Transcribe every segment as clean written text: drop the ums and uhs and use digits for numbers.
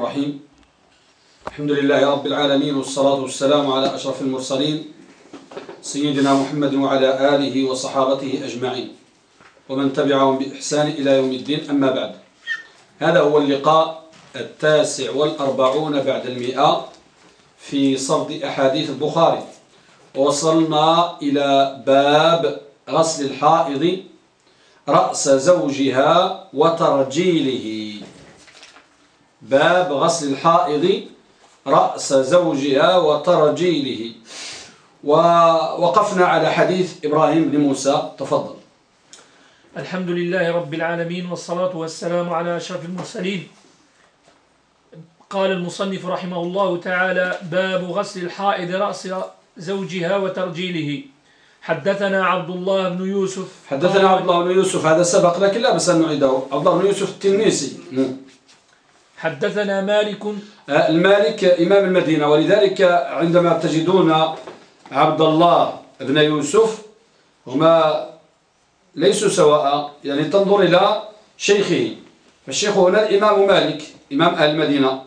الرحيم. الحمد لله رب العالمين، والصلاة والسلام على أشرف المرسلين سيدنا محمد وعلى آله وصحابته أجمعين ومن تبعهم بإحسان إلى يوم الدين. أما بعد، هذا هو اللقاء 49 بعد 100 في سرد أحاديث البخاري، ووصلنا إلى باب غسل الحائض رأس زوجها وترجيله. باب غسل الحائض رأس زوجها وترجيله، ووقفنا على حديث إبراهيم بن موسى. تفضل. الحمد لله رب العالمين، والصلاة والسلام على أشرف المرسلين. قال المصنف رحمه الله تعالى: باب غسل الحائض رأس زوجها وترجيله. حدثنا عبد الله بن يوسف. حدثنا عبد الله بن يوسف، هذا سبق لكن لا بس أن نعيده. عبد الله بن يوسف التنيسي. حدثنا مالك. المالك إمام المدينة، ولذلك عندما تجدون عبد الله بن يوسف هما ليسوا سواء، يعني تنظر إلى شيخه، فالشيخ هنا الإمام مالك إمام أهل المدينة،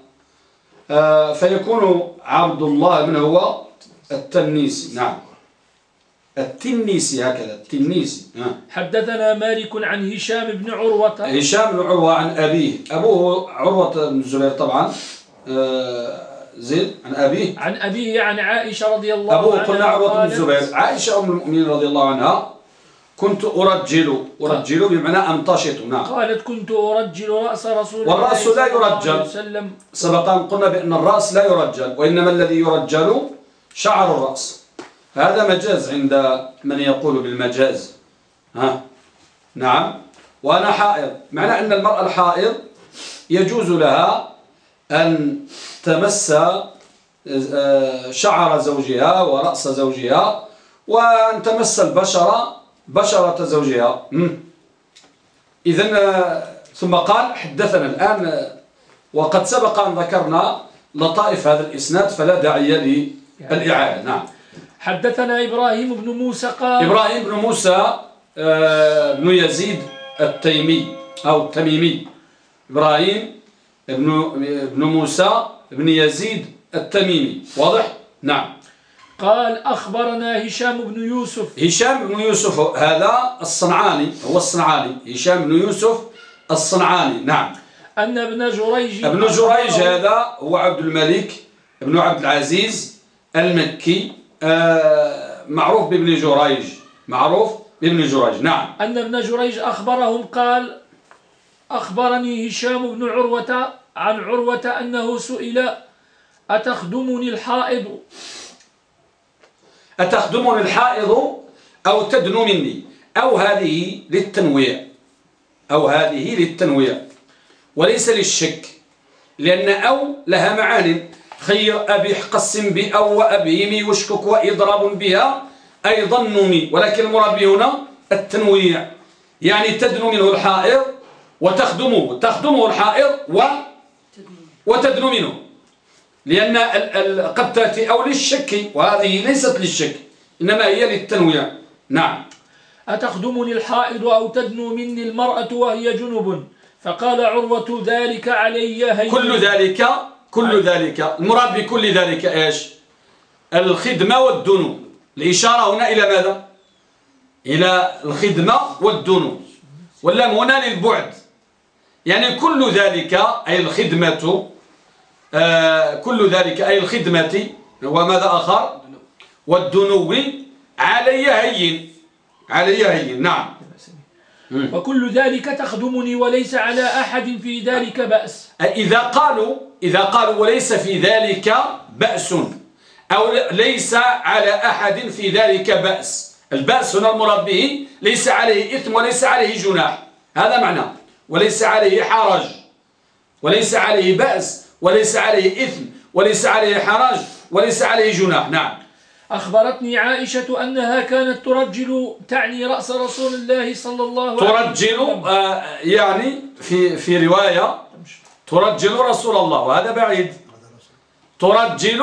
فيكون عبد الله بن هو التنيسي. نعم، التنيسي، هكذا التنيسي. حدثنا مالك عن هشام بن عروة. هشام بن عروة عن أبيه، أبوه عروة بن الزبير طبعا، زيد عن أبيه عن عائشة رضي الله عنها. أبوه قلنا عروة بن الزبير، عائشة أم المؤمنين رضي الله عنها. كنت أرجل بمعنى أمتشط. نعم. قالت: كنت أرجل رأس رسول الله والرأس لا يرجل. سبق أن قلنا بأن الرأس لا يرجل، وإنما الذي يرجل شعر الرأس. هذا مجاز عند من يقول بالمجاز. نعم. وأنا حائض، معنى أن المرأة الحائض يجوز لها أن تمس شعر زوجها ورأس زوجها، وأن تمس بشرة زوجها. إذن ثم قال: حدثنا الآن، وقد سبق أن ذكرنا لطائف هذا الإسناد فلا داعي للإعادة. نعم. حدثنا إبراهيم بن موسى قال: إبراهيم بن موسى بن يزيد التيمي أو التميمي. إبراهيم بن موسى بن يزيد التميمي، واضح؟ نعم. قال: أخبرنا هشام بن يوسف. هشام بن يوسف هذا الصنعاني، هو الصنعاني، هشام بن يوسف الصنعاني. نعم. أن ابن جريج هذا هو عبد الملك بن عبد العزيز المكي، معروف بابن جريج. نعم. أن ابن جريج أخبرهم قال: أخبرني هشام بن عروة عن عروة أنه سئل: أتخدمني الحائض أو تدنو مني، أو هذه للتنويع وليس للشك، لأن أو لها معاني. خير أبيح قسم بأو وأبهمي واشكك وإضراب بها أيضا نمي، ولكن المراد هنا التنويع، يعني تدنو منه الحائض تخدمه الحائض وتدنو منه، لأن قد تأتي أو للشك، وهذه ليست للشك إنما هي للتنويع. نعم. أتخدمني الحائض أو تدنو مني المرأة وهي جنب؟ فقال عروة: ذلك علي هين. كل ذلك المراد بكل ذلك إيش؟ الخدمة والدنو. الإشارة هنا إلى ماذا؟ إلى الخدمة والدنو، واللام هنا للبعد، يعني كل ذلك أي الخدمة، كل ذلك أي الخدمة وماذا آخر؟ والدنو علي هين. نعم. وكل ذلك تخدمني وليس على أحد في ذلك بأس. إذا قالوا وليس في ذلك بأس، أو ليس على أحد في ذلك بأس، البأس هنا المراد به ليس عليه إثم وليس عليه جناح، هذا معنى وليس عليه حرج، وليس عليه بأس وليس عليه إثم وليس عليه حرج وليس عليه جناح. نعم. أخبرتني عائشة أنها كانت ترجل، تعني رأس رسول الله صلى الله عليه وسلم. ترجل يعني في رواية ترجل رسول الله، وهذا بعيد. ترجل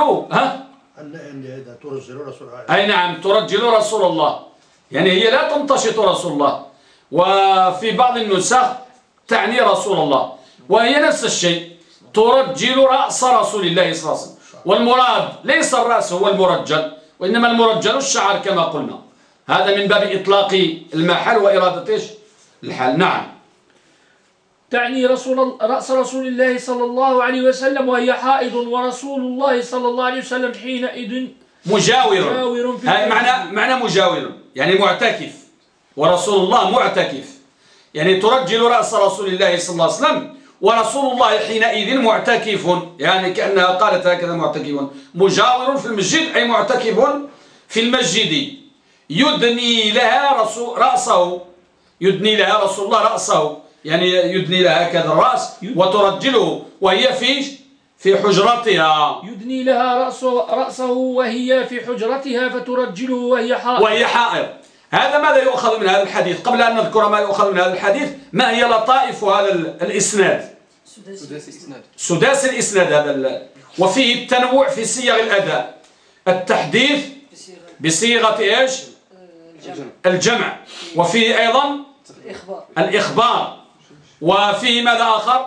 ترجل رسول الله. أي نعم، ترجل رسول الله، يعني هي لا تمتشط رسول الله، وفي بعض النسخ تعني رسول الله، وهي نفس الشيء. ترجل رأس رسول الله صلى الله عليه وسلم. والمراد ليس الرأس هو المرجل، وإنما المرجل الشعر كما قلنا. هذا من باب إطلاق المحل وإرادة الحال. نعم. تعني رأس رسول الله صلى الله عليه وسلم وهي حائض، ورسول الله صلى الله عليه وسلم حينئذ مجاور. هاي معنى مجاور يعني معتكف، ورسول الله معتكف، يعني ترجل رأس رسول الله صلى الله عليه وسلم ورسول الله حينئذ معتكف، يعني كأنها قالت هكذا معتكف. مجاور في المسجد أي معتكف في المسجد. يدني لها رأسه، يدني لها رسول الله رأسه، يعني يدني لها هكذا الرأس وترجله وهي في حجرتها. يدني لها رأسه وهي في حجرتها فترجله وهي حائض. هذا ماذا يؤخذ من هذا الحديث؟ قبل أن نذكر ما يؤخذ من هذا الحديث، ما هي لطائف هذا الإسناد؟ سداسي الإسناد هذا، وفيه التنوع في صيغ الأداء. التحديث بصيغة إيش؟ الجمع. وفيه أيضا الإخبار. وفيه ماذا آخر؟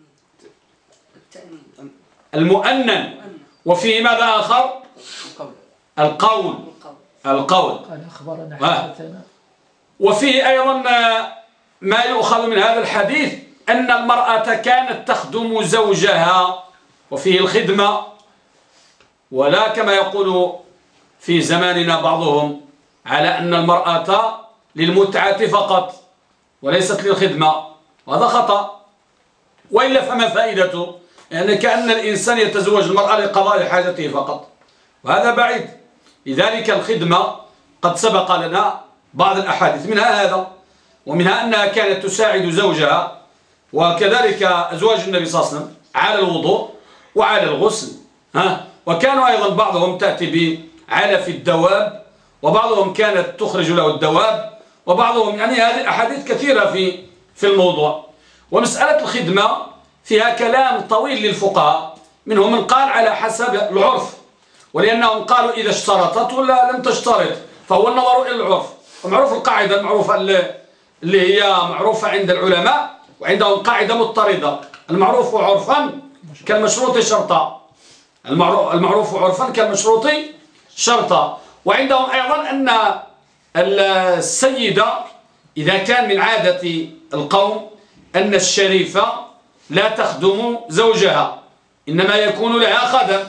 المؤنن. وفيه ماذا آخر؟ القول. قال أخبرنا حدثنا. وفيه أيضا ما يؤخذ من هذا الحديث أن المرأة كانت تخدم زوجها، وفيه الخدمة، ولا كما يقول في زماننا بعضهم على أن المرأة للمتعة فقط وليست للخدمة، وهذا خطأ. وإلا فما فائدته؟ يعني كأن الإنسان يتزوج المرأة لقضاء حاجته فقط، وهذا بعيد. لذلك الخدمة قد سبق لنا بعض الأحاديث، منها هذا، ومنها أنها كانت تساعد زوجها، وكذلك أزواج النبي صلى الله عليه وسلم على الوضوء وعلى الغسل. وكانوا أيضا بعضهم تأتي بعلف الدواب، وبعضهم كانت تخرج له الدواب، وبعضهم يعني هذه أحاديث كثيرة في الموضوع. ومسألة الخدمة فيها كلام طويل للفقهاء، منهم من قال على حسب العرف، ولأنهم قالوا إذا اشترطت ولا لم تشترط فهو النظر إلى العرف. ومعروف القاعدة المعروفة اللي هي معروفة عند العلماء، وعندهم قاعدة مضطردة: المعروف عرفا كالمشروط شرطا. المعروف عرفا كالمشروط شرطا. وعندهم أيضا أن السيدة إذا كان من عادة القوم أن الشريفة لا تخدم زوجها، إنما يكون لها خدم،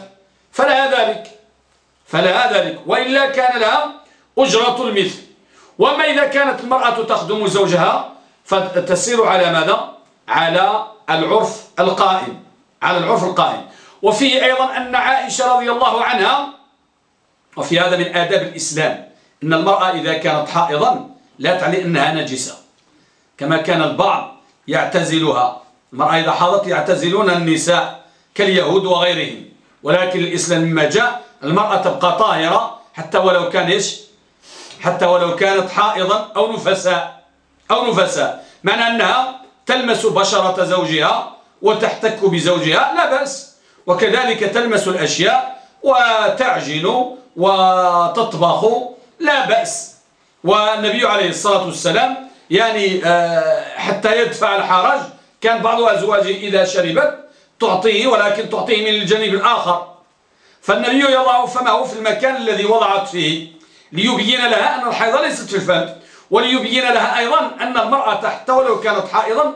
فلها ذلك، وإلا كان لها أجرة المثل. وما إذا كانت المرأة تخدم زوجها فتسير على ماذا؟ على العرف القائم، وفيه أيضا أن عائشة رضي الله عنها، وفي هذا من آداب الإسلام، أن المرأة إذا كانت حائضا لا تعني أنها نجسة، كما كان البعض يعتزلها. المرأة إذا حاضت يعتزلون النساء كاليهود وغيرهم، ولكن الإسلام لما جاء المرأة تبقى طاهرة حتى ولو كانت حائضا أو نفساء، معنى أنها تلمس بشرة زوجها وتحتك بزوجها لا بأس، وكذلك تلمس الأشياء وتعجن وتطبخ لا بأس. والنبي عليه الصلاة والسلام يعني حتى يدفع الحرج كان بعض أزواجه إذا شربت تعطيه، ولكن تعطيه من الجانب الآخر، فالنبي يضع فمه في المكان الذي وضعت فيه ليبين لها أن الحيض ليست في الفم، وليبين لها أيضا أن المرأة حتى ولو كانت حائضا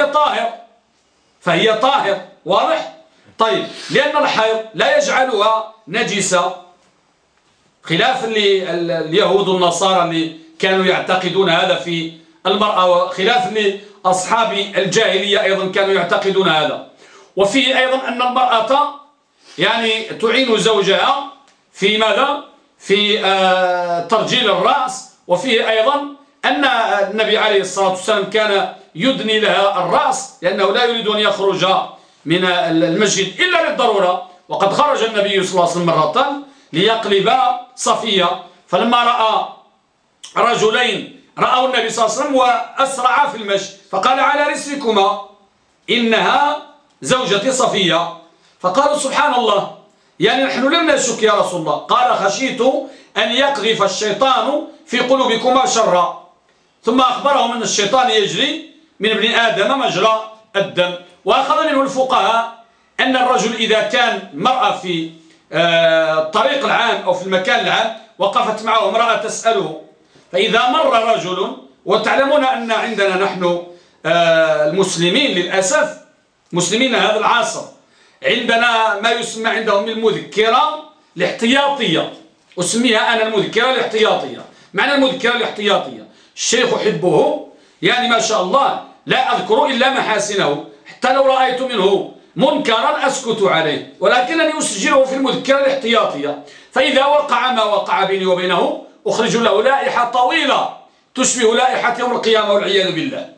فهي طاهر. واضح؟ طيب، لأن الحيض لا يجعلها نجسة، خلاف اليهود والنصارى اللي كانوا يعتقدون هذا في المرأة، وخلاف لأصحاب الجاهلية أيضا كانوا يعتقدون هذا. وفيه أيضا أن المرأة يعني تعين زوجها في ماذا؟ في ترجيل الرأس. وفيه أيضا أن النبي عليه الصلاة والسلام كان يدني لها الرأس، لأنه لا يريد أن يخرج من المسجد إلا للضرورة، وقد خرج النبي صلى الله عليه وسلم مرة ليقلب صفية، فلما رأى رجلين رأوا النبي صلى الله عليه وسلم وأسرعا في المشي فقال: على رسلكما إنها زوجتي صفية. فقالوا: سبحان الله، يعني نحن لم نشك يا رسول الله. قال: خشيت أن يقذف الشيطان في قلوبكما شرا. ثم أخبرهم أن الشيطان يجري من ابن آدم مجرى الدم. وأخذ منه الفقهاء أن الرجل إذا كان مرأة في الطريق العام أو في المكان العام وقفت معه امرأة تسأله، فإذا مر رجل، وتعلمون أن عندنا نحن المسلمين للأسف مسلمين هذا العصر عندنا ما يسمى عندهم المذكرة الاحتياطية، أسميها أنا المذكرة الاحتياطية. معنى المذكرة الاحتياطية الشيخ أحبه، يعني ما شاء الله لا أذكر إلا محاسنه، حتى لو رأيت منه منكرا أسكت عليه، ولكنني أسجله في المذكرة الاحتياطية، فإذا وقع ما وقع بيني وبينه أخرج له لائحة طويلة تشبه لائحة يوم القيامة والعياذ بالله،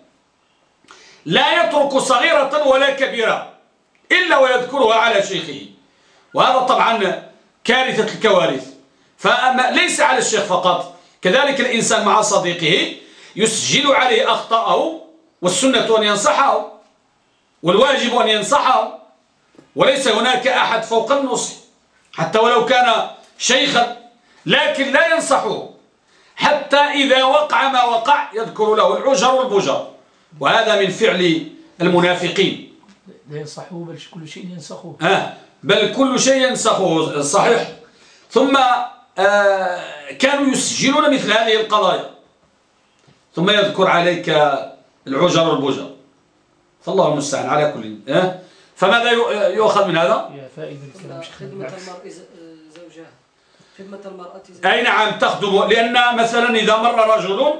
لا يترك صغيرة ولا كبيرة إلا ويذكرها على شيخه، وهذا طبعا كارثة الكوارث. فليس على الشيخ فقط، كذلك الإنسان مع صديقه يسجل عليه أخطاءه، والسنة أن ينصحه والواجب أن ينصحه، وليس هناك أحد فوق النصح حتى ولو كان شيخا، لكن لا ينصحه حتى إذا وقع ما وقع يذكر له العجر والبجر، وهذا من فعل المنافقين. لا ينصحه بل كل شيء ينسخه. بل كل شيء ينسخه، صحيح. ثم كانوا يسجلون مثل هذه القضايا ثم يذكر عليك العجر والبجر، فالله المستعان على كل. فماذا يؤخذ من هذا؟ فائدة الكلام خدمة المرء زوجها، خدمة المرأة أي نعم تخدم، لأن مثلا إذا مر رجل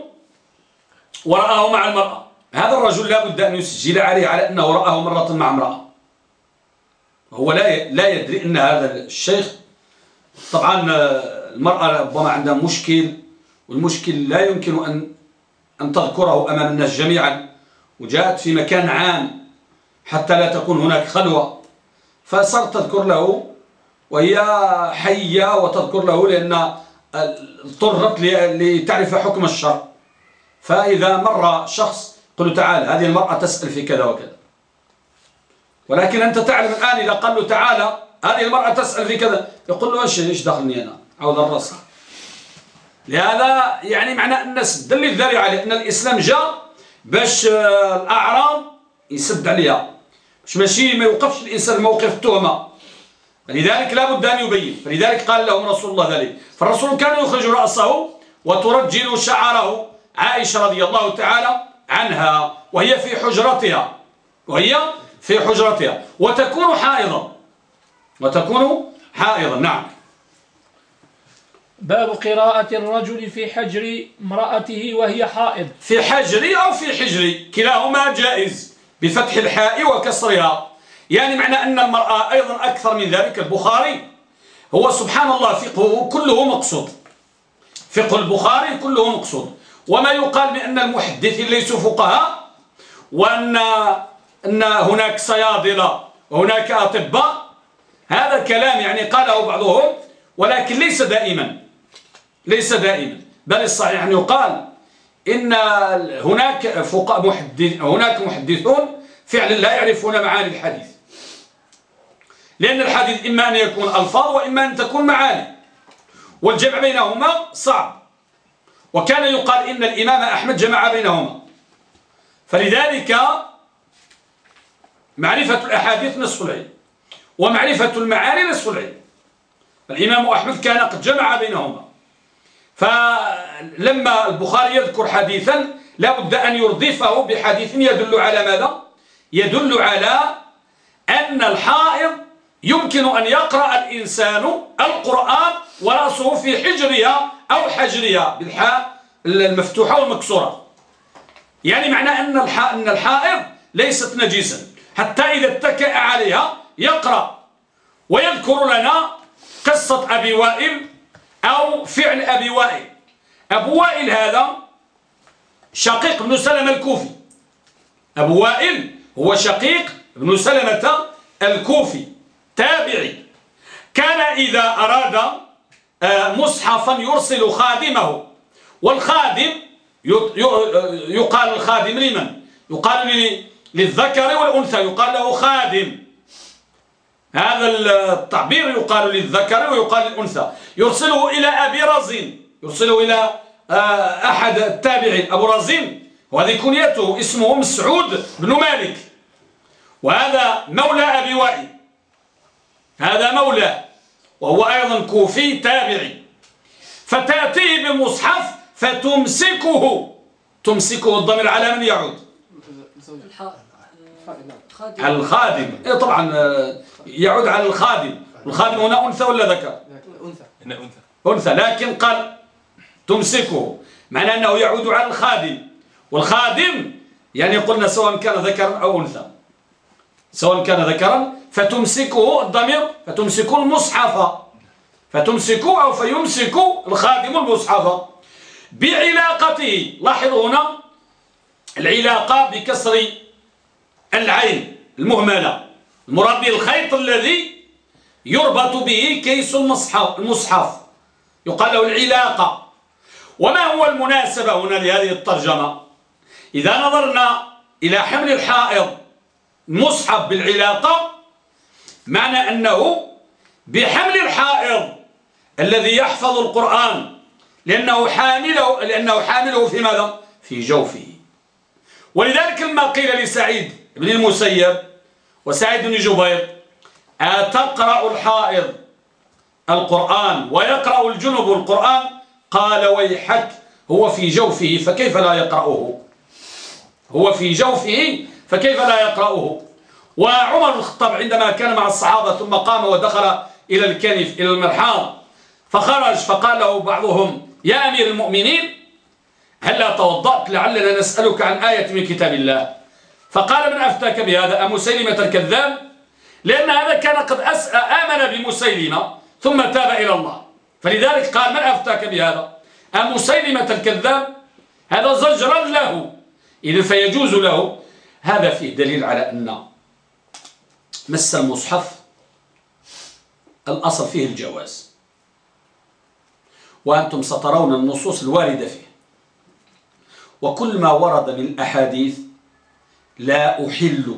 ورآه مع المرأة، هذا الرجل لا بد أن يسجل عليه على أنه رآه مرة مع امرأة، هو لا يدري أن هذا الشيخ. طبعا المرأة ربما عندها مشكل، والمشكل لا يمكن أن تذكره أمام الناس جميعا، وجاءت في مكان عام حتى لا تكون هناك خلوة، فصارت تذكر له وهي حية، وتذكر له لأن اضطرت لتعرف حكم الشرع. فإذا مر شخص قل له تعال هذه المرأة تسأل في كذا وكذا، ولكن أنت تعلم الآن إذا قال له تعالى هذه المرأة تسأل في كذا، يقول له إيش دخلني أنا عوض الرأس. لهذا يعني معنى الناس دل الذريعة على أن الإسلام جاء باش الأعراض يسد عليها، ماشي ما يوقفش الإنسان موقف التهمة، فلذلك لا بد أن يبين. فلذلك قال لهم رسول الله ذلك، فالرسول كان يخرج رأسه وترجل شعره عائشة رضي الله تعالى عنها وهي في حجرتها وتكون حائضا. نعم. باب قراءة الرجل في حجر امرأته وهي حائض. في حجر أو في حجر كلاهما جائز بفتح الحاء وكسرها، يعني معنى أن المرأة أيضا أكثر من ذلك. البخاري هو سبحان الله فقهه كله مقصود، فقه البخاري كله مقصود. وما يقال بأن المحدثين ليسوا فقهاء وأن هناك صيادلة وهناك أطباء، هذا كلام يعني قاله بعضهم، ولكن ليس دائما، بل الصحيح أن يقال إن هناك هناك محدثون فعلا لا يعرفون معاني الحديث، لأن الحديث إما أن يكون ألفاظ وإما أن تكون معاني، والجمع بينهما صعب. وكان يقال إن الإمام أحمد جمع بينهما، فلذلك معرفة الأحاديث نصف العلم ومعرفة المعاني نصف العلم. الإمام أحمد كان قد جمع بينهما، فلما البخاري يذكر حديثا لا بد أن يردفه بحديث يدل على ماذا؟ يدل على أن الحائض يمكن أن يقرأ الإنسان القرآن ورأسه في حجرها أو حجرها بالحاء المفتوحة والمكسورة، يعني معنى أن الحائض ليست نجسا حتى إذا اتكأ عليها يقرأ. ويذكر لنا قصة أبي وائل أو فعل أبي وائل. أبو وائل هذا شقيق بن سلمة الكوفي، أبو وائل هو شقيق بن سلمة الكوفي تابعي، كان إذا أراد مصحفا يرسل خادمه، والخادم يقال الخادم لمن؟ يقال للذكر والأنثى، يقال له خادم، هذا التعبير يقال للذكر ويقال للأنثى. يرسله إلى أبي رزين، يرسله إلى أحد التابعين أبو رزين، وهذه كنيته، اسمه مسعود بن مالك، وهذا مولى أبي وائل، هذا مولاه وهو أيضا كوفي تابعي، فتأتيه بالمصحف فتمسكه. تمسكه الضمير على من يعود؟ على الخادم. إيه طبعا يعود على الخادم. الخادم هنا أنثى ولا ذكر؟ أنثى، لكن قال تمسكه معنى أنه يعود على الخادم، والخادم يعني قلنا سواء كان ذكرا أو أنثى، سواء كان ذكرا. فتمسكه الضمير فتمسك المصحف، فتمسكه أو فيمسك الخادم المصحف بعلاقته. لاحظوا هنا العلاقة بكسر العين المهملة، المراد به الخيط الذي يربط به كيس المصحف يقال له العلاقة. وما هو المناسبة هنا لهذه الترجمة؟ إذا نظرنا إلى حمل الحائض مصحف بالعلاقة، معنى أنه بحمل الحائض الذي يحفظ القرآن لأنه حامله في ماذا؟ في جوفه. ولذلك لما قيل لسعيد بن المسيب وسعيد بن جبير أتقرأ الحائض القرآن ويقرأ الجنب القرآن؟ قال ويحك، هو في جوفه فكيف لا يقرأه؟ هو في جوفه فكيف لا يقرأه؟ وعمر بن الخطاب عندما كان مع الصحابة ثم قام ودخل إلى الكنف إلى المرحاض فخرج فقال له بعضهم يا أمير المؤمنين هلا توضأت لعلنا نسألك عن آية من كتاب الله. فقال من أفتاك بهذا؟ أمسيلمة الكذاب؟ لأن هذا كان قد آمن بمسيلمة ثم تاب إلى الله، فلذلك قال من أفتاك بهذا؟ أمسيلمة الكذاب؟ هذا زجرا له، إذن فيجوز له. هذا فيه دليل على أن مس المصحف الأصل فيه الجواز، وأنتم سترون النصوص الواردة فيه. وكل ما ورد من الأحاديث لا أحل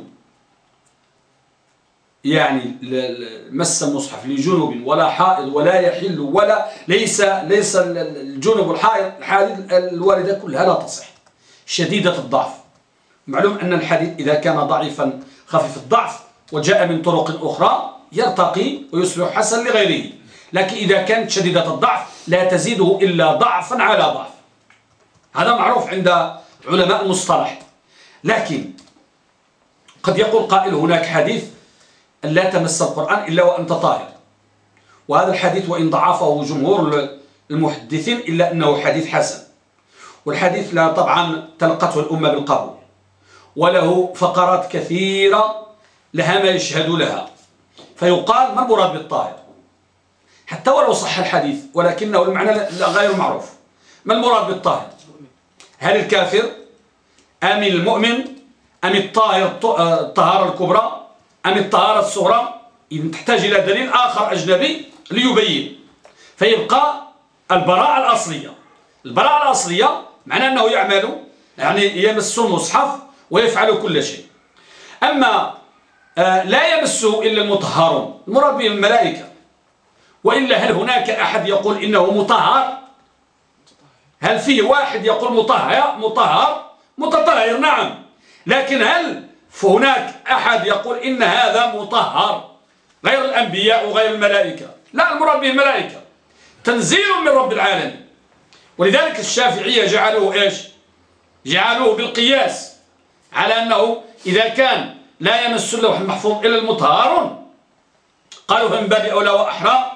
يعني مس المصحف لجنوب ولا حائض ولا يحل ولا ليس الجنوب الحائض الواردة كلها لا تصح، شديدة الضعف. معلوم أن الحديث إذا كان ضعيفا خفيف الضعف وجاء من طرق أخرى يرتقي ويصبح حسن لغيره، لكن إذا كانت شديدة الضعف لا تزيده إلا ضعفا على ضعف. هذا معروف عند علماء المصطلح. لكن قد يقول قائل هناك حديث أن لا تمس القرآن إلا وأنت طاهر، وهذا الحديث وإن ضعفه جمهور المحدثين إلا أنه حديث حسن، والحديث لا طبعا تلقته الأمة بالقبول، وله فقرات كثيرة لها ما يشهد لها، فيقال ما المراد بالطاهر حتى ولو صح الحديث ولكنه المعنى غير معروف. ما المراد بالطاهر؟ هل الكافر أم المؤمن أم الطاهر الطهارة الكبرى أم الطهارة الصغرى؟ إذن تحتاج إلى دليل آخر أجنبي ليبين، فيبقى البراءة الأصلية. البراءة الأصلية معناه أنه يعمل يعني يمس المصحف ويفعل كل شيء. أما لا يمسه إلا المطهرون المراد به الملائكة، وإلا هل هناك أحد يقول إنه مطهر؟ هل فيه واحد يقول مطهر متطهر؟ نعم، لكن هل هناك أحد يقول إن هذا مطهر غير الأنبياء وغير الملائكة؟ لا، المراد به الملائكة، تنزيل من رب العالمين. ولذلك الشافعية جعلوه إيش؟ جعلوه بالقياس على أنه إذا كان لا يمس اللوح المحفوظ إلا المطهرون قالوا فمن باب أولى وأحرى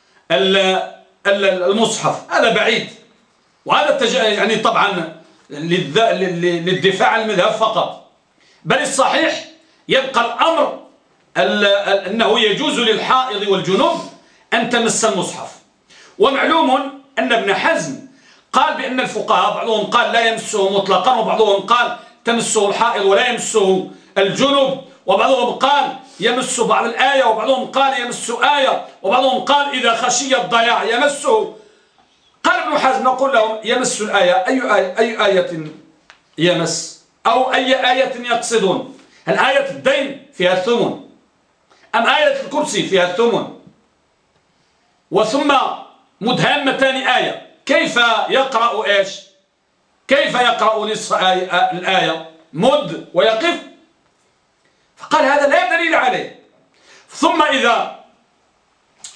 المصحف. هذا بعيد، وهذا يعني طبعا للدفاع عن المذهب فقط، بل الصحيح يبقى الأمر أنه يجوز للحائض والجنوب أن تمس المصحف. ومعلوم أن ابن حزم قال بأن الفقهاء بعضهم قال لا يمسه مطلقا، وبعضهم قال تمسه الحائض ولا يمسه الجنوب، وبعضهم قال يمس بعض الآية، وبعضهم قال يمس آية، وبعضهم قال إذا خشي الضياع يمسه. قال ابن حزم نقول لهم يمس الآية، أي آية يمس؟ أو أي آية يقصدون؟ هل آية الدين فيها الثمن أم آية الكرسي فيها الثمن؟ وثم مدهمتان آية، كيف يقرأ إيش؟ كيف يقرأ نصف الآية؟ مد ويقف. فقال هذا لا دليل عليه. ثم إذا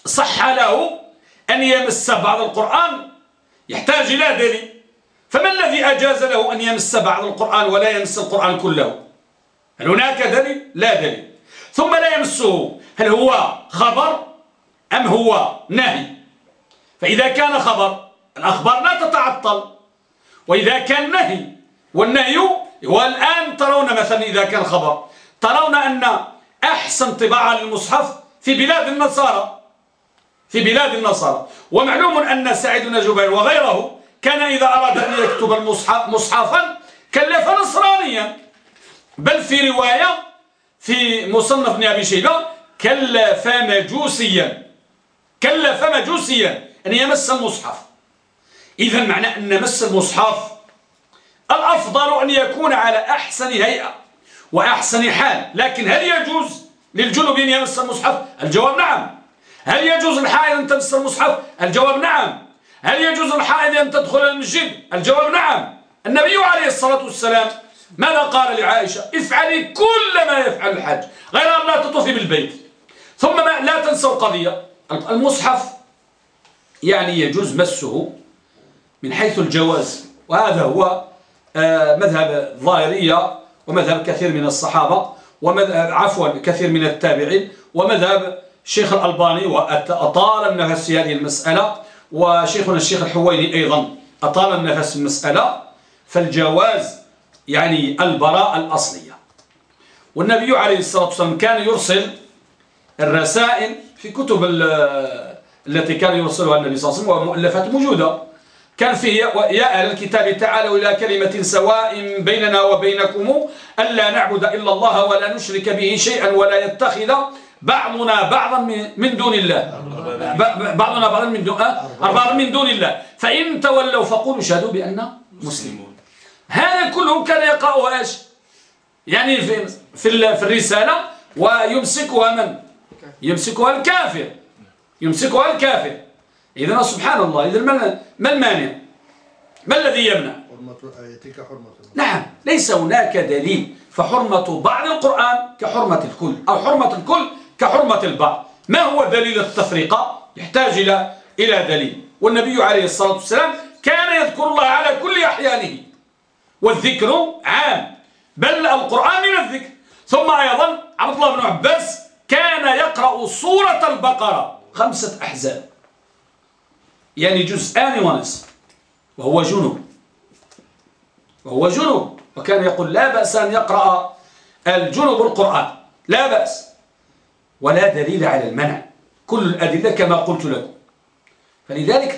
صح له أن يمس بعض القرآن يحتاج إلى دليل. فما الذي أجاز له أن يمس بعض القرآن ولا يمس القرآن كله؟ هل هناك دليل؟ لا دليل. ثم لا يمسه، هل هو خبر أم هو نهي؟ فإذا كان خبر الأخبار لا تتعطل، وإذا كان نهي والنهي والآن ترون مثلا إذا كان خبر ترون أن أحسن طباعة للمصحف في بلاد النصارى، في بلاد النصارى. ومعلوم أن سعيد بن جبير وغيره كان إذا أراد أن يكتب مصحفا كلف نصرانيا، بل في رواية في مصنف ابن أبي شيبة كلف مجوسيا أن يمس المصحف. إذا معنى أن مس المصحف الأفضل أن يكون على أحسن هيئة وأحسن حال. لكن هل يجوز للجنوب أن يمس المصحف؟ الجواب نعم. هل يجوز الحائض أن تمس المصحف؟ الجواب نعم. هل يجوز الحائض أن تدخل المسجد؟ الجواب نعم. النبي عليه الصلاة والسلام ماذا قال لعائشة؟ افعلي كل ما يفعل الحج غير أن لا تطوفي بالبيت. ثم لا تنسوا قضية المصحف، يعني يجوز مسه من حيث الجواز، وهذا هو مذهب الظاهرية ومذهب كثير من الصحابة كثير من التابعين، ومذهب الشيخ الألباني وأطال النفس في هذه المسألة، وشيخنا الشيخ الحويني أيضا أطال النفس في المسألة. فالجواز يعني البراءة الأصلية. والنبي عليه الصلاة والسلام كان يرسل الرسائل في كتب التي كان يرسلها النبي صلى الله عليه وسلم، ومؤلفات موجودة كان فيه: يا أهل الكتاب تعالوا إلى كلمة سواء بيننا وبينكم ألا نعبد إلا الله ولا نشرك به شيئا ولا يتخذ بعضنا بعضا من دون الله بعضنا بعضا من دون الله فإن تولوا فقولوا شهدوا بأننا مسلمون. هذا كله كان يقرأه ايش؟ يعني في الرسالة، ويمسكها من؟ يمسكها الكافر، يمسكها الكافر. إذن سبحان الله، إذن ما المانع؟ ما الذي يمنع؟ نعم، ليس هناك دليل. فحرمة بعض القرآن كحرمة الكل، أو حرمة الكل كحرمة البعض. ما هو دليل التفرقة؟ يحتاج إلى دليل. والنبي عليه الصلاة والسلام كان يذكر الله على كل أحيانه، والذكر عام، بل القرآن من الذكر. ثم أيضا عبد الله بن عباس كان يقرأ سورة البقرة 5 أحزاب، يعني جزءان ونصف، وهو جنوب، وكان يقول لا بأس أن يقرأ الجنوب القرآن، لا بأس، ولا دليل على المنع. كل الأدلة كما قلت لكم. فلذلك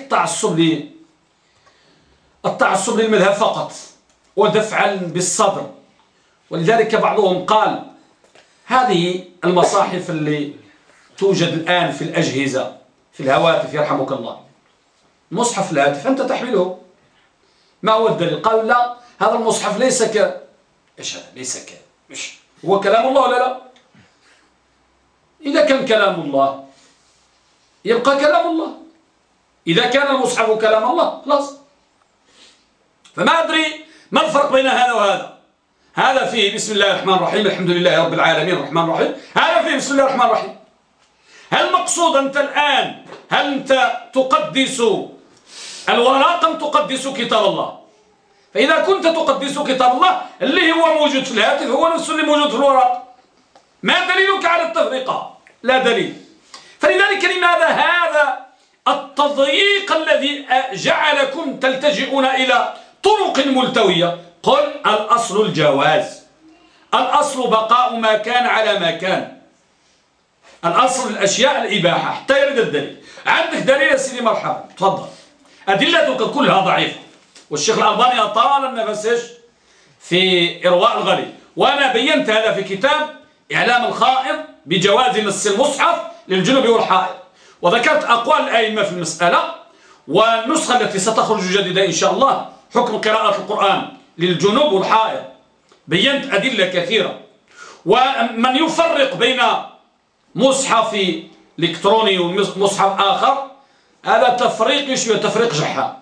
التعصب للمذهب فقط ودفعا بالصبر. ولذلك بعضهم قال هذه المصاحف اللي توجد الآن في الأجهزة في الهواتف يرحمك الله، مصحف الهاتف أنت تحمله، ما هو الدليل؟ قالوا لا، هذا المصحف ليس إيش هذا؟ ليس مش هو كلام الله ولا لا؟ إذا كان كلام الله يبقى كلام الله، إذا كان المصحف كلام الله خلاص. فما أدري ما الفرق بين هذا وهذا. هذا فيه بسم الله الرحمن الرحيم الحمد لله رب العالمين الرحمن الرحيم، هذا فيه بسم الله الرحمن الرحيم. هل مقصود أنت الآن هل أنت تقدس الورق أم تقدس كتاب الله؟ فإذا كنت تقدس كتاب الله اللي هو موجود في الهاتف هو نفسه اللي موجود في الورق، ما دليلك على التفرقة؟ لا دليل. فلذلك لماذا هذا التضييق الذي جعلكم تلتجئون إلى طرق ملتوية؟ قل الأصل الجواز، الأصل بقاء ما كان على ما كان، الأصل الأشياء الإباحة حتى يرد الدليل. عندك دليل يا سيدي مرحبا، تفضل. أدلتك كلها ضعيفة، والشيخ الألباني أطال النفس في إرواء الغليل، وأنا بينت هذا في كتاب إعلام الخائض بجواز مس المصحف للجنب والحائض، وذكرت أقوال الأئمة في المسألة، والنسخة التي ستخرج جديدة إن شاء الله حكم قراءة القرآن للجنوب والحائض، بينت أدلة كثيرة. ومن يفرق بين مصحف إلكتروني ومصحف آخر هذا تفريق يشبه تفريق جحا،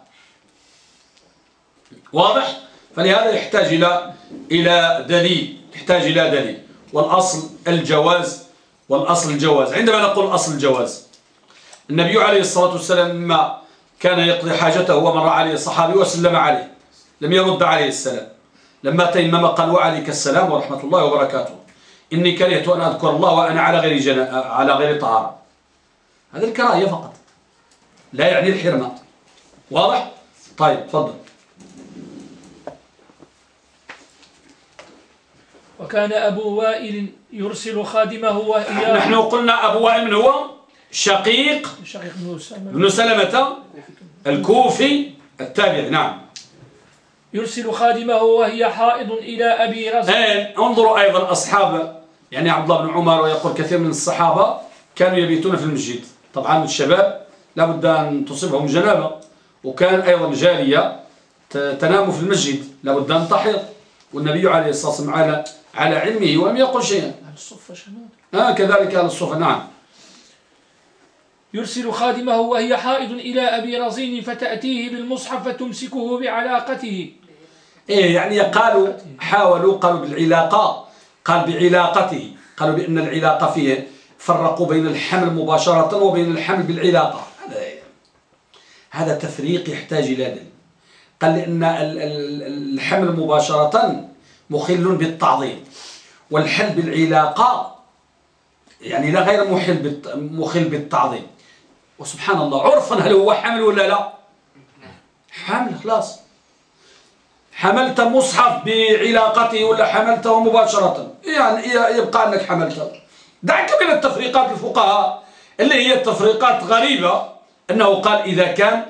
واضح؟ فلهذا يحتاج إلى دليل، والأصل الجواز. عندما نقول أصل الجواز النبي عليه الصلاة والسلام لما كان يقضي حاجته ومر عليه الصحابي وسلم عليه لم يرد عليه السلام. لما تيمم قال وعليك السلام ورحمة الله وبركاته، إني كرهت أن أذكر الله وأنا على غير طهارة. هذا الكراهية فقط، لا يعني الحرمان. واضح؟ طيب تفضل. وكان أبو وائل يرسل خادمه وإياه. نحن قلنا أبو وائل من هو؟ شقيق بن سلمة الكوفي التابعي. نعم. يرسل خادمه وهي حائض إلى أبي رزق. انظروا أيضا أصحاب يعني عبد الله بن عمر، ويقول كثير من الصحابة كانوا يبيتون في المسجد. طبعا الشباب لابد أن تصيبهم جنابة، وكان أيضا جارية تنام في المسجد لابد أن تحيض، والنبي عليه الصلاة والسلام على علمه ولم يقل شيئا. على الصفة شمال. كذلك على الصفة. نعم. يرسل خادمه وهي حائض إلى أبي رزين فتأتيه بالمصحف فتمسكه بعلاقته. يعني قالوا بالعلاقة، قال بعلاقته، قالوا بأن العلاقة فيه فرقوا بين الحمل مباشرة وبين الحمل بالعلاقة. هذا تفريق يحتاج إلى دليل. قال لأن الحمل مباشرة مخل بالتعظيم، والحل بالعلاقة يعني لا غير مخل بالتعظيم. وسبحان الله عرفا هل هو حمل ولا لا؟ حمل خلاص. حملت مصحف بعلاقته ولا حملته مباشرة، يعني يبقى أنك حملته. دعك من التفريقات الفقهاء اللي هي التفريقات غريبة، أنه قال إذا كان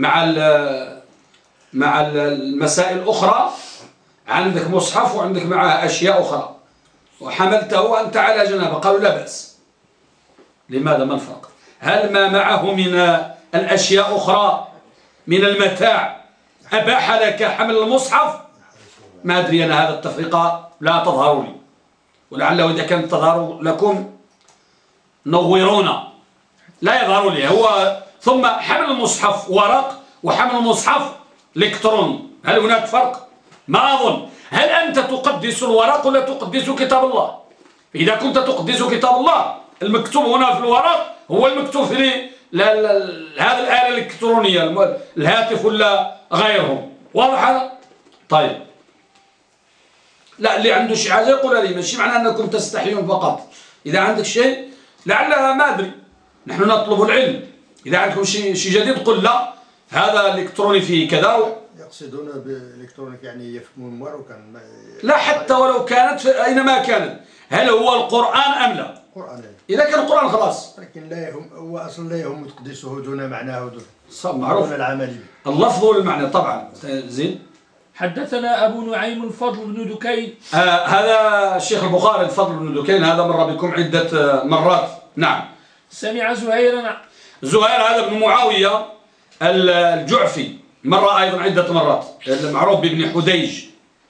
مع المسائل الأخرى عندك مصحف وعندك معه أشياء أخرى وحملته وأنت على جنابه، قالوا لا بأس. لماذا؟ ما الفرق؟ هل ما معه من الأشياء أخرى من المتاع أباح لك حمل المصحف؟ ما أدري أنا، هذا التفريقات لا تظهر لي، ولعله إذا كانت تظهر لكم نورونا. لا يظهر لي هو. ثم حمل المصحف ورق وحمل المصحف إلكتروني، هل هناك فرق؟ ما أظن. هل أنت تقدس الورق ولا تقدس كتاب الله؟ إذا كنت تقدس كتاب الله المكتوب هنا في الورق هو المكتوب في هذا الآلة الإلكترونية الهاتف ولا غيرهم. واضح هذا؟ طيب. لا، اللي عنده شيء حاجة يقول لي، ماشي معناه أنكم تستحيون فقط. إذا عندك شيء لعلها ما أدري، نحن نطلب العلم. إذا عندكم شيء جديد قل لا هذا الإلكتروني فيه كذا. يقصدون بالإلكترونيك يعني يفهمون مروكا. لا، حتى ولو كانت أينما كانت، هل هو القرآن أم لا؟ قرآن. إذا كان القرآن خلاص. لكن لا يهم، هو أصلا لا يهم تقدسه دون معناه معروف. دون العمل به. اللفظ والمعنى طبعا. زين. حدثنا أبو نعيم الفضل بن دكين. هذا الشيخ البخاري الفضل بن دكين، هذا مر بكم عدة مرات. نعم. سمع زهير هذا بن معاوية الجعفي، مر أيضا عدة مرات، المعروف بابن حديج.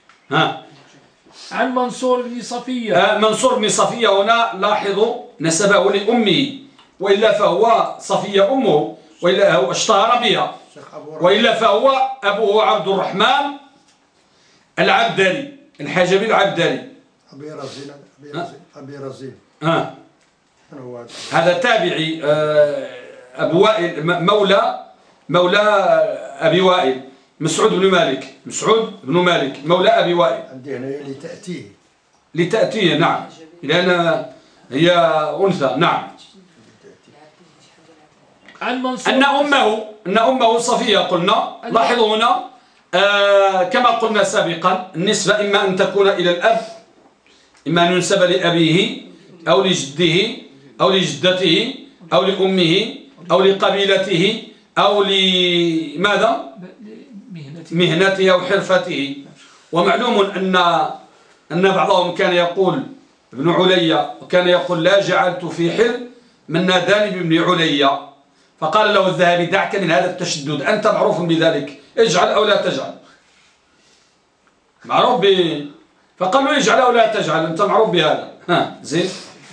عن منصور بن صفية. منصور بن صفية هنا لاحظوا نسبه لأمه، وإلا فهو صفية أمه، وإلا هو اشتهر بها، وإلا فهو أبوه عبد الرحمن العبدلي الحجبي العبدلي. أبي رزين. هذا تابعي. أبو وائل مولى أبي وائل، مسعود بن مالك مولى أبي وائل. عندي هنا لتأتيه. نعم، لأن هي أنثى. نعم. أن أمه صفية قلنا. لاحظوا هنا كما قلنا سابقا، النسبة إما أن تكون إلى الأب، إما أن ينسب لأبيه أو لجده أو لجدته أو لأمه أو لقبيلته أو لماذا؟ مهنته أو حرفته. ومعلوم أن بعضهم كان يقول ابن علي، وكان يقول لا جعلت في حل من ناداني بابن علي، فقال له الذهبي دعك من هذا التشدد، أنت معروف بذلك، اجعل أو لا تجعل. معروف فقال له اجعل أو لا تجعل، أنت معروف بهذا. زين.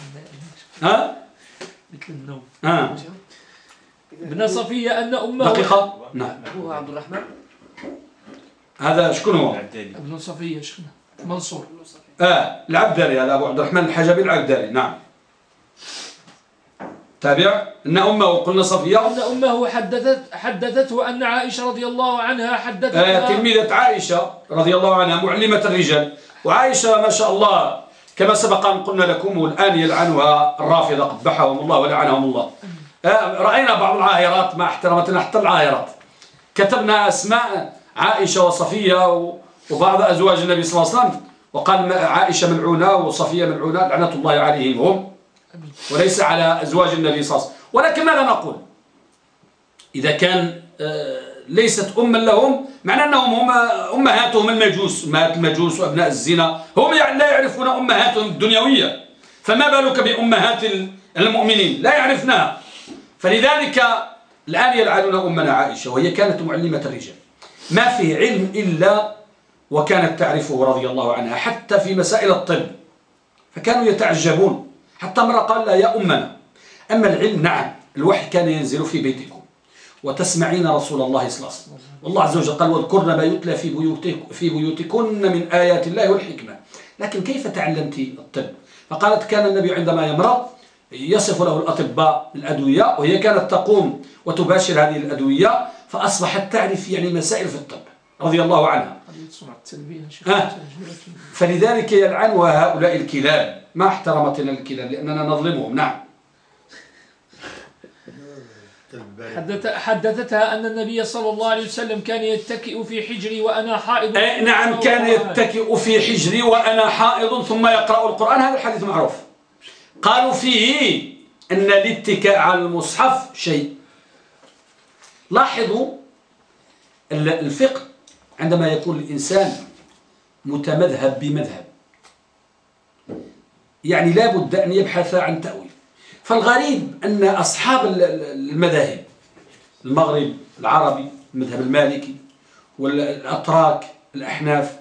مثل النوم. ابن صفية أن أمه دقيقة. نعم. أبوه عبد الرحمن. هذا شكون هو؟ ابن صفية شكون؟ منصور. العبدلي، هذا أبو عبد الرحمن الحجبي العبدلي. نعم. تابع. أن أمه قلنا صفية أن أمه حدثته أن عائشة رضي الله عنها حدثتها تلميذة عائشة رضي الله عنها معلمة الرجال. وعائشة ما شاء الله كما سبق أن قلنا لكم والآن يلعنها الرافضة قبحهم الله ولعنهم الله. رأينا بعض العاهرات ما احترمتنا حتى العاهرات كتبنا أسماء عائشة وصفية وبعض أزواج النبي صلى الله عليه وسلم وقال عائشة ملعونة وصفية ملعونة لعنة الله عليهم هم وليس على أزواج النبي صلى الله عليه وسلم. ولكن ماذا نقول إذا كان ليست أما لهم معنى أنهم هم أمهاتهم المجوس أمهات المجوس وأبناء الزنا هم لا يعرفون أمهاتهم الدنيوية فما بالك بأمهات المؤمنين لا يعرفنها. فلذلك الآن يلعنون أمنا عائشة وهي كانت معلمة الرجال ما فيه علم إلا وكانت تعرفه رضي الله عنها حتى في مسائل الطب فكانوا يتعجبون حتى مرة قال لا يا أمنا أما العلم نعم الوحي كان ينزل في بيتكم وتسمعين رسول الله صلى الله عليه وسلم والله عز وجل قال واذكرن ما يتلى في بيوتكن من آيات الله والحكمة لكن كيف تعلمت الطب؟ فقالت كان النبي عندما يمرض يصف له الأطباء الأدوية وهي كانت تقوم وتباشر هذه الأدوية فأصبحت تعرف يعني مسائل في الطب رضي الله عنها. فلذلك يلعنها هؤلاء الكلاب ما احترمتنا الكلاب لأننا نظلمهم. نعم. حدثتها أن النبي صلى الله عليه وسلم كان يتكئ في حجري وأنا حائض. نعم كان يتكئ في حجري وأنا حائض ثم يقرأ القرآن. هذا الحديث معروف. قالوا فيه أن الاتكاء على المصحف شيء. لاحظوا الفقه عندما يكون الإنسان متمذهب بمذهب يعني لا بد أن يبحث عن تأويل. فالغريب أن أصحاب المذاهب المغرب العربي المذهب المالكي والأتراك الأحناف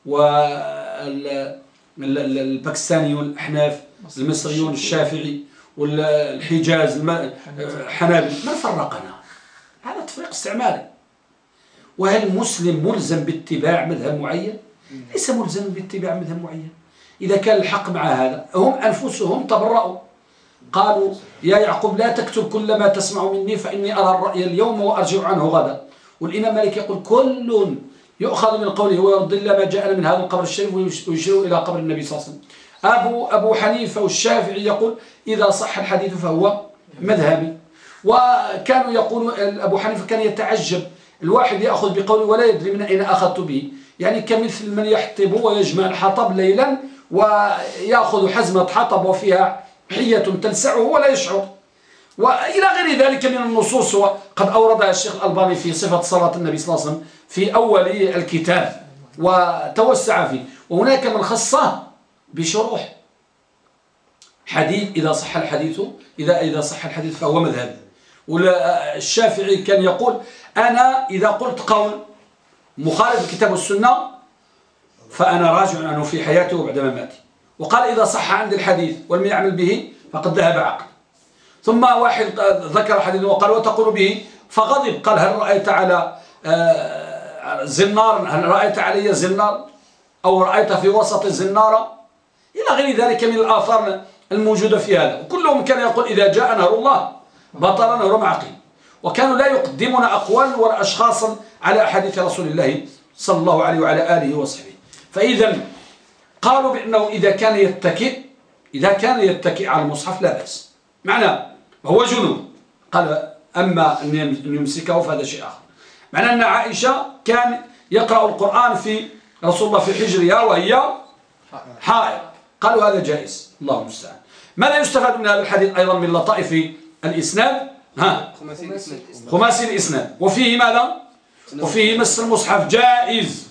والباكستانيون الأحناف المصريون الشافعي والحجاز الحنابل ما فرقنا؟ هذا تفريق استعماري. وهل مسلم ملزم باتباع مذهب معين؟ ليس ملزم باتباع مذهب معين. إذا كان الحق مع هذا هم أنفسهم تبرأوا قالوا يا يعقوب لا تكتب كل ما تسمع مني فإني أرى الرأي اليوم وأرجع عنه غدا. والإمام مالك يقول كل يؤخذ من قوله ويرد إلا ما جاءنا من هذا القبر الشريف ويشير إلى قبر النبي صلى الله عليه وسلم. أبو حنيفة والشافعي يقول إذا صح الحديث فهو مذهبي. وكانوا يقولون أبو حنيفة كان يتعجب الواحد يأخذ بقوله ولا يدري من أين أخذت به يعني كمثل من يحطب ويجمع الحطب ليلا ويأخذ حزمة حطب وفيها حية تلسعه ولا يشعر وإلى غير ذلك من النصوص وقد أوردها الشيخ الألباني في صفة صلاة النبي صلى الله عليه وسلم في أول الكتاب وتوسع فيه. وهناك من خصه بشروح حديث إذا صح الحديث إذا صح الحديث فهو مذهب. والشافعي كان يقول أنا إذا قلت قول مخالف الكتاب والسنة فأنا راجع عنه في حياتي وبعد مماتي. وقال إذا صح عند الحديث ولم يعمل به فقد ذهب عقل. ثم واحد ذكر حديث وقال وتقول به فغضب قال هل رأيت على زنار هل رأيت علي زنار أو رأيت في وسط زنارة إلى غير ذلك من الآثار الموجودة في هذا. وكلهم كان يقول إذا جاء نهر الله بطل نهر معقل. وكانوا لا يقدمون أقوال ولا أشخاصا على أحاديث رسول الله صلى الله عليه وعلى آله وصحبه. فإذا قالوا بأنه إذا كان يتكئ على المصحف لا بأس معناه هو جنوب. قال أما أن يمسكه فهذا شيء آخر. معناه أن عائشة كان يقرأ القرآن في رسول الله في حجرها وهي حائض. قالوا هذا جائز الله المستعان. ماذا يستفاد من هذا الحديث أيضا من لطائف الإسناد؟ خماسي الإسناد. وفيه ماذا؟ وفيه مس المصحف جائز.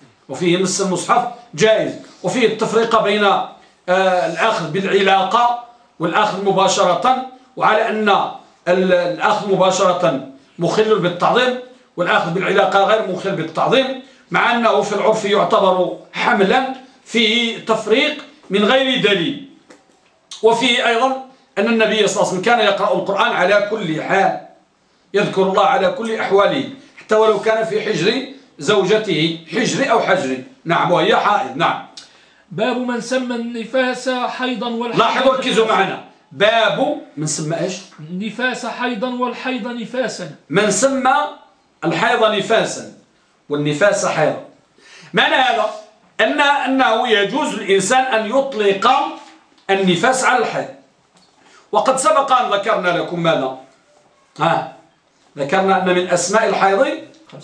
وفيه التفريق بين الأخذ بالعلاقة والأخذ مباشرة وعلى أن الأخذ مباشرة مخل بالتعظيم والأخذ بالعلاقة غير مخل بالتعظيم مع أنه في العرف يعتبر حملا فيه تفريق من غير دليل. وفيه أيضا أن النبي صلى الله عليه وسلم كان يقرأ القرآن على كل حال يذكر الله على كل أحواله حتى ولو كان في حجر زوجته حجر أو حجر. نعم وهي حائض. نعم. باب من سمى النفاس حيضا والحيض. لاحظوا ركزوا معنا باب من سمى إيش؟ النفاس حيضا والحيض نفاسا. من سمى الحيض نفاسا والنفاس حيضا. معنى هذا أنه يجوز للإنسان أن يطلق النفاس على الحيض. وقد سبق أن ذكرنا لكم ماذا؟ ذكرنا أن من أسماء الحيض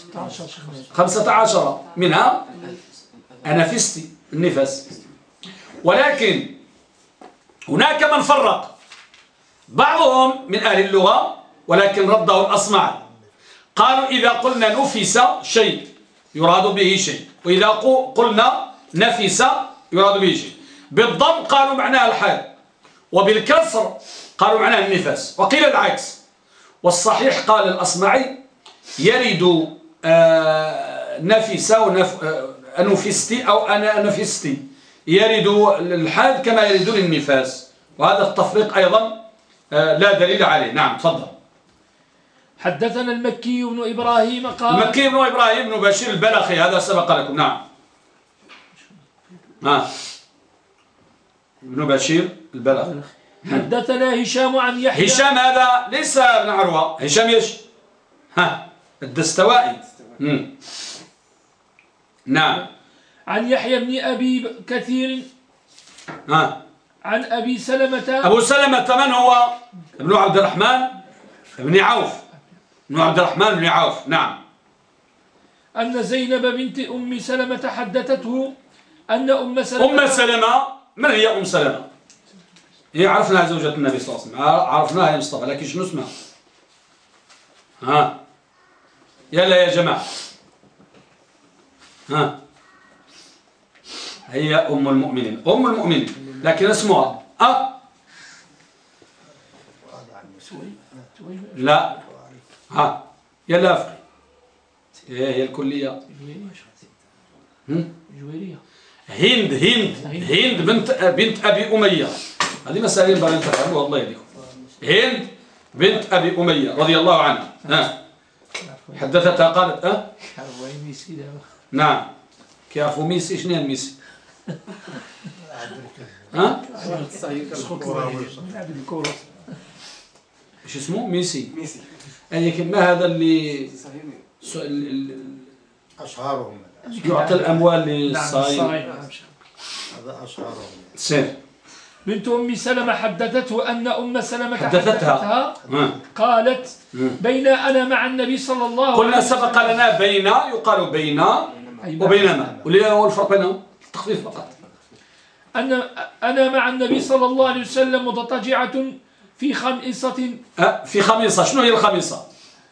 15 منها أنفستي النفاس. ولكن هناك من فرق، بعضهم من أهل اللغة ولكن رده الأصمعي، قالوا إذا قلنا نفس شيء يراد به شيء، وإذا قلنا نفس يراد به شيء. بالضم قالوا معناها الحيض، وبالكسر قالوا معناها النفاس، وقيل العكس. والصحيح قال الأصمعي يرد نفس أنفستي أو أنا نفستي، يرد الحيض كما يرد النفاس، وهذا التفريق أيضا لا دليل عليه. نعم تفضل. حدثنا المكي بن إبراهيم قال المكي بن إبراهيم بن بشير البلخي، هذا سبق لكم. نعم ابن بشير البلخي. حدثنا هشام عن يحيى. هشام هذا ليس ابن عروة، هشام ايش؟ الدستوائي. نعم. عن يحيى بن أبي كثير عن أبي سلمة. أبو سلمة من هو؟ ابن عبد الرحمن بن عوف. ابن عبد الرحمن بن عوف. نعم. أن زينب بنت أم سلمة حدثته أن أم سلمة. أم سلمة من هي أم سلمة؟ هي عرفناها زوجة النبي صلى الله عليه وسلم، عرفناها يا مصطفى، لكن شنو اسمها؟ يلا يا جماعة. هي أم المؤمنين، أم المؤمنين، لكن اسمها لا. يلا أفقي. هي الكلية. هند بنت أبي أمية. هذه مسائل بقى نتفهموها الله يهديكم. هند بنت أبي أمية رضي الله عنها. حدثتها قالت نعم. كيعرفوا ميسي؟ شنو هي الميسي؟ ايش اسمه؟ ميسي. يعني ما هذا اللي أشهرهم يعطي الأموال للصايم. هذا أشهرهم. سير. بنت أم سلمة حدثته أن أم سلمة حدثتها قالت بين أنا مع النبي صلى الله عليه وسلم. قلنا سبق لنا بين، يقال بين وبينما، واللي هو الفرق بينهم التخفيف فقط. أنا مع النبي صلى الله عليه وسلم مضطجعة في خميصة. في خميصة. شنو هي الخميصة؟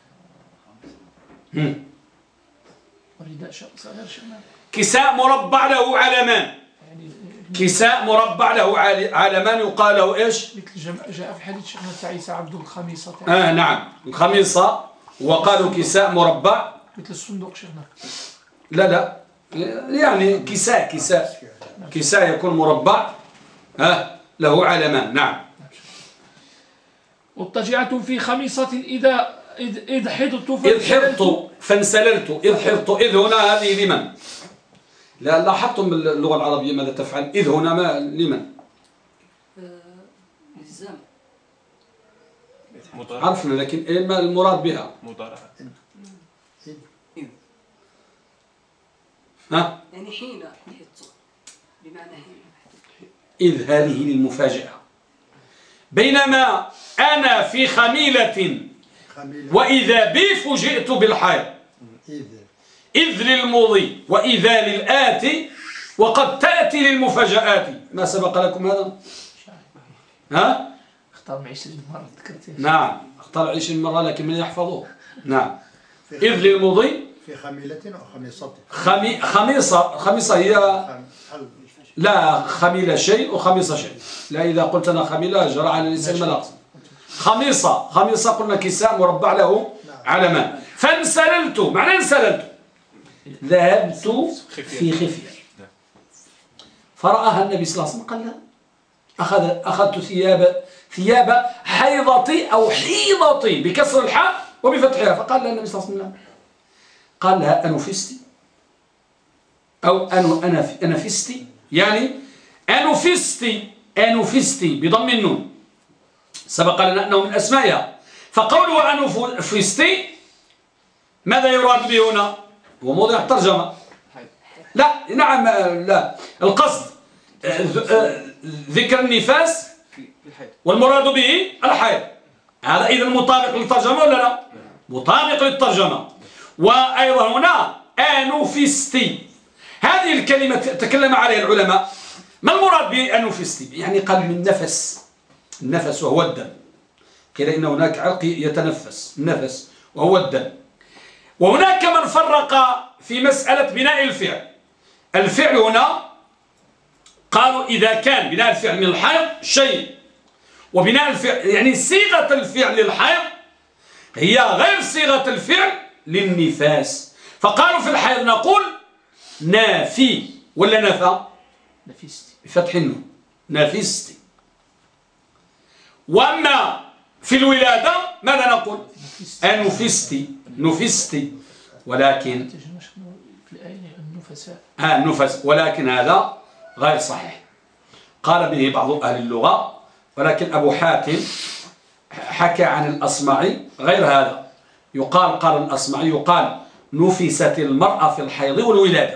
كساء مربع له علمان. كساء مربع له علمان يقال له ايش؟ مثل جاء في حديث شيخنا تعيسى عبد الخميصة. نعم الخميصة، وقالوا كساء مربع مثل الصندوق شيخنا. لا يعني كساء يكون مربع له علمان. نعم. مضطجعة في خميصة إذ حضت فانسللت. إذ هنا هذه لمن؟ لا لاحظتم باللغة العربية ماذا تفعل؟ إذ هنا ما لمن؟ الزام. عرفنا، لكن ما المراد بها؟ مضارعة. يعني حين بمعنى حين. إذ هذه للمفاجأة. بينما أنا في خميلة وإذا بي فجئت بالحيض. إذ للمضي وإذا للآتي، وقد تأتي للمفاجآت. ما سبق لكم هذا؟ اختار 20 مرة ذكرتها. نعم اختار 20 مرة، لكن من يحفظوه. نعم. إذ للمضي في خميلة أو خميصة. خميصة هي لا، خميلة شيء وخميصة شيء. لا، إذا قلت أنا خميلة جرى على الإنسان ما نقص. خميصة قلنا كساء مربع له علمان. فانسللت، معنى انسللت ذهبت في خفية. فرآها النبي صلى الله عليه وسلم قال لا، أخذت ثياب حيضتي أو حيضتي بكسر الحاء وبفتحها. فقال لها النبي صلى الله عليه وسلم، قال لها أنفستي أو أنفستي، يعني أنفستي بضم النون. سبق لنا أنه من أسمائها. فقوله أنوفستي ماذا يراد به هنا؟ هو موضع الترجمة. لا نعم لا القصد ذكر النفاس والمراد به الحيض. هذا إذا مطابق للترجمة ولا لا؟ مطابق للترجمة. وأيضا هنا أنوفستي هذه الكلمة تكلم عليها العلماء. ما المراد بأنوفستي؟ يعني قال من نفس، النفس وهو الدم. قيل إن هناك عرق يتنفس، النفس وهو الدم. وهناك من فرق في مسألة بناء الفعل. الفعل هنا قالوا إذا كان بناء الفعل من الحيض شيء، وبناء الفعل يعني صيغة الفعل للحيض هي غير صيغة الفعل للنفاس. فقالوا في الحيض نقول نافي ولا نفى؟ نفستي بفتح النون نفستي. وأما في الولادة ماذا نقول؟ أنفستي نفستي. ولكن النفس ولكن هذا غير صحيح. قال به بعض أهل اللغة، ولكن أبو حاتم حكى عن الأصمعي غير هذا. قال الأصمعي يقال نفست المرأة في الحيض والولادة.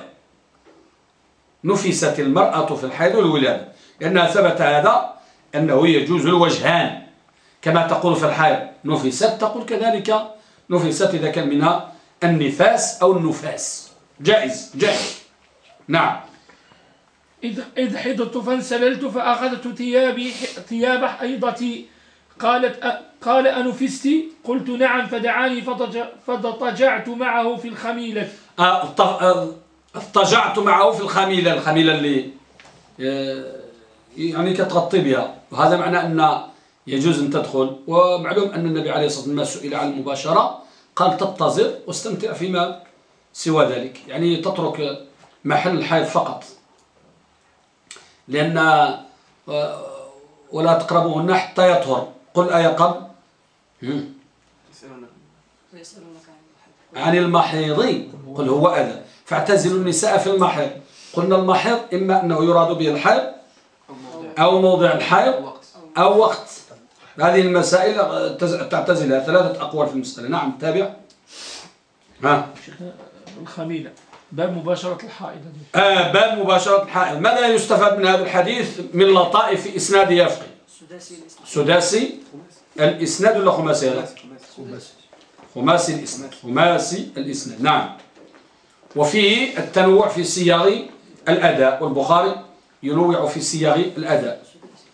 نفست المرأة في الحيض والولادة لأنها ثبت هذا أنه يجوز الوجهان، كما تقول في الحيض نفست تقول كذلك نفست إذا كان منها النفاس أو النفاس جائز. نعم. إذ حضت فانسللت فأخذت ثياب حيضتي قال أنفستي؟ قلت نعم فدعاني فاضطجعت معه في الخميلة. اضطجعت معه في الخميلة. الخميلة اللي يعني كتغطي بها، وهذا معنى أن يجوز أن تدخل. ومعلوم أن النبي عليه الصلاة والسلام سئل عن المباشرة قال تتزر واستمتع فيما سوى ذلك، يعني تترك محل الحيض فقط، لأن ولا تقربوهن حتى يطهر. قل أيقظ عن المحيض قل هو أذى فاعتزلوا النساء في المحيض. قلنا المحيض إما أنه يراد به الحيض أو موضع الحيض أو وقت. هذه المسائل تعتزلها، 3 أقوال في المسألة. نعم تابع. الخميلة باب مباشرة الحائض. باب مباشرة الحائض. ماذا يستفاد من هذا الحديث من لطائف إسناد يفقي؟ سداسي الإسناد ولا خماسي؟ خماسي الإسناد. خماسي الإسناد نعم. وفيه التنوع في صياغ الأداء، والبخاري ينوع في صياغ الأداء.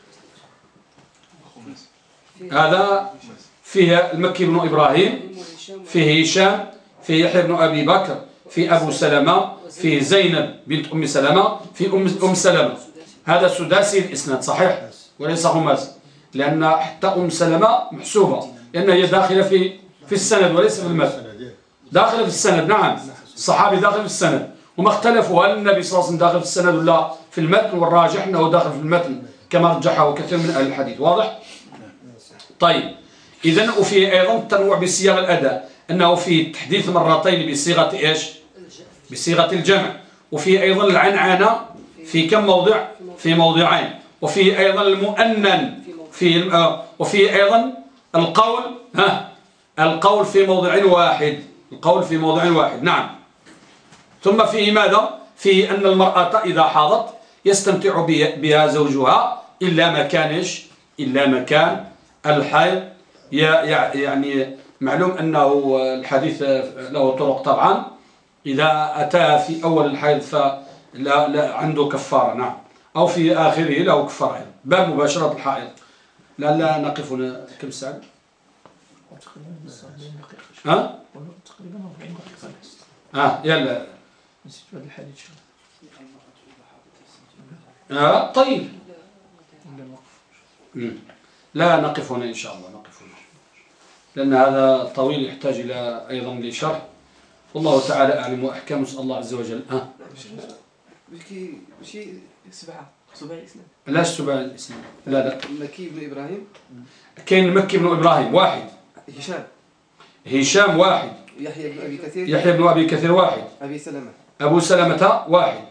هذا فيها المكي بن إبراهيم، فيه هشام، فيه يحيى بن أبي بكر، في أبو سلمة، في زينب بنت أم سلمة، في أم سلمة. هذا سداسي الإسناد صحيح وليس خماسي، لأن حتى أم سلمة محسوبة لأنها هي داخلة في السند وليس في المتن. داخلة في السند نعم، الصحابي داخل في السند. وما اختلفوا هل النبي صلى الله عليه وسلم داخل في السند ولا في المتن، والراجح أنه داخل في المتن كما رجحه كثير من أهل الحديث. واضح؟ طيب إذن وفيه أيضا التنوع بصيغ الأداء، أنه فيه تحديث مرتين بصيغة إيش؟ بصيغة الجمع. وفيه أيضا العنعنة في كم موضع؟ في موضعين. وفيه أيضا المؤنن وفيه أيضا القول القول في موضع واحد. القول في موضع واحد نعم. ثم فيه ماذا؟ فيه أن المرأة إذا حاضت يستمتع بها زوجها إلا مكان الحيض. يعني معلوم أنه الحديث له طرق طبعا. إذا أتى في أول الحيض فلا عنده كفارة نعم، أو في آخره له كفارة. باب مباشرة الحائض. لا نقف هنا كم ساعة؟ تقريبا 40 دقيقة. يلا نسيت هذا الحديث. طيب لا نقف هنا إن شاء الله، نقف هنا لأن هذا طويل يحتاج إلى أيضا لشرح. والله تعالى أعلم وأحكام. نسأل الله عز وجل. شيء سباعي إسلام. لا سباعي الإسلام لا. مكي بن إبراهيم. كاين المكي بن إبراهيم واحد. هشام واحد. يحيى بن أبي كثير واحد. أبو سلمة واحد.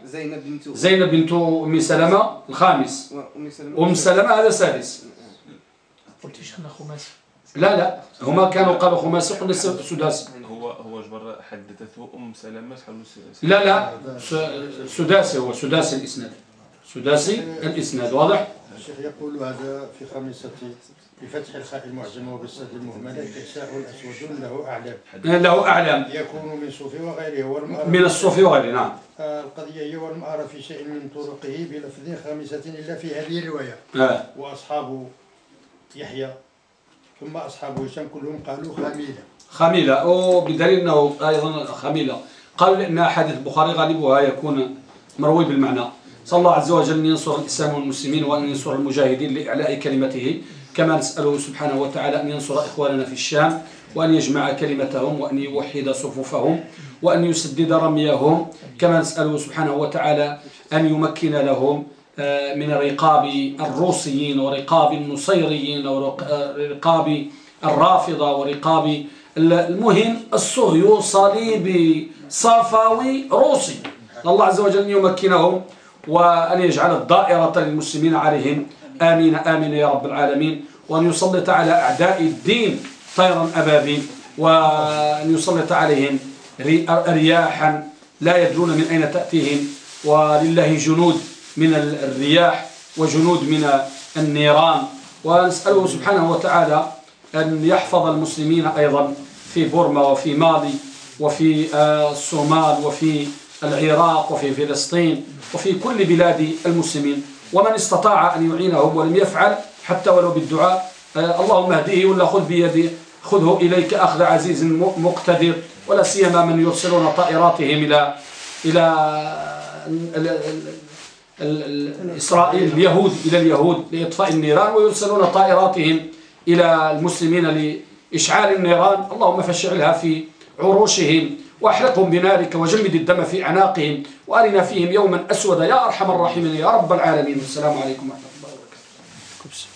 زينب بنت أم سلمة الخامس. أم سلمة هذا سادس. قلتش أنا خماسي. لا هما كانوا قالوا خماسي قلنا سداسي. هو جبر حدثته سلمة حلو لا سداسي، هو سداسي الإسناد، سداسي الإسناد. واضح؟ الشيخ يقول هذا في خامسة بفتح الخاء المعجمة وبالسد المهملة كساء أسود له أعلام يكون من صوفي وغيره من الصوفي وغيره. نعم. القضية هي والمعرف في شيء من طرقه بلفظ خامسة إلا في هذه الرواية. وأصحاب يحيى ثم أصحاب هشام كلهم قالوا خميلة، وبدليل أنه أيضا خميلة قالوا لأن أحاديث البخاري غالبها يكون مروي بالمعنى. صلى الله عز وجل أن ينصر الإسلام والمسلمين وأن ينصر المجاهدين لإعلاء كلمته، كما نسأله سبحانه وتعالى أن ينصر إخواننا في الشام وأن يجمع كلمتهم وأن يوحد صفوفهم وأن يسدد رميهم، كما نسأله سبحانه وتعالى أن يمكن لهم من رقاب الروسيين ورقاب النصيريين ورقاب الرافضة ورقاب المهم الصهيو صليبي صفوي روسي. الله عز وجل أن يمكنهم وأن يجعل الدائرة للمسلمين عليهم آمين آمين يا رب العالمين، وأن يسلط على أعداء الدين طيرا أبابيل، وأن يسلط عليهم رياحا لا يدرون من أين تأتيهم، ولله جنود من الرياح وجنود من النيران. ونسأله سبحانه وتعالى أن يحفظ المسلمين أيضا في بورما وفي مالي وفي الصومال وفي العراق وفي فلسطين وفي كل بلاد المسلمين، ومن استطاع أن يعينهم ولم يفعل حتى ولو بالدعاء اللهم اهديه ولا خذ بيدي خذه إليك أخذ عزيز مقتدر، ولا سيما من يرسلون طائراتهم إلى إسرائيل إلى اليهود لإطفاء النيران، ويرسلون طائراتهم إلى المسلمين لإشعال النيران. اللهم فشعلها في عروشهم واحرقهم بنارك وجمد الدم في أعناقهم وأرنا فيهم يوما أسودا يا أرحم الراحمين يا رب العالمين. والسلام عليكم ورحمة الله وبركاته.